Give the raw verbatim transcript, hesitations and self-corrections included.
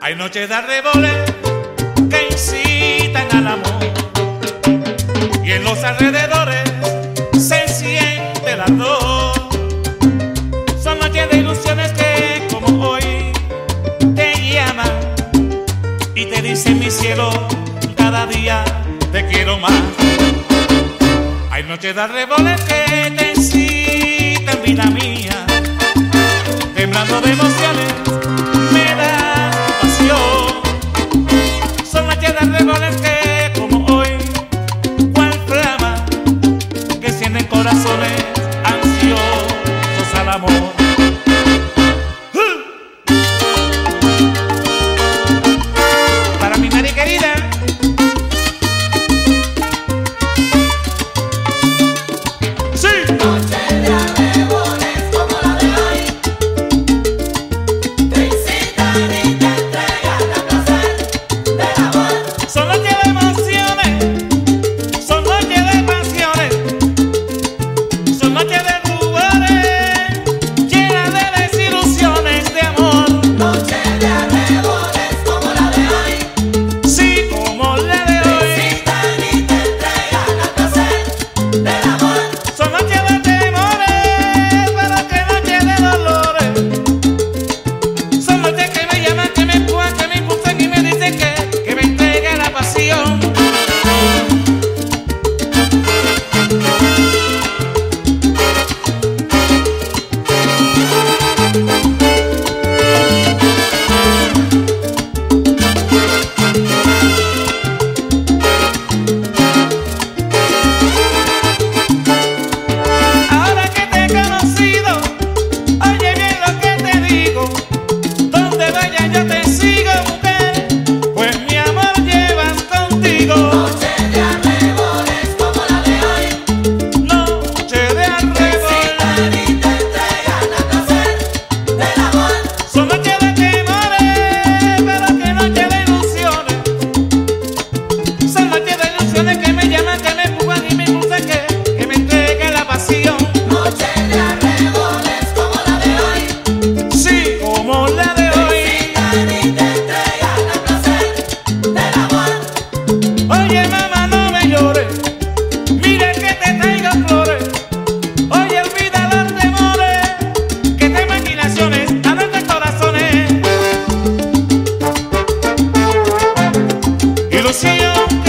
Hay noches de arreboles que incitan al amor y en los alrededores se siente el ardor. Son noches de ilusiones que como hoy te llaman y te dicen mi cielo, cada día te quiero más. Hay noches de arreboles que te incitan, vida mía, temblando de emociones me da pasión. Son noches de arreboles que como hoy, cual flama, que sienten corazones ansiosos al amor. Para mi madre querida, ilusión.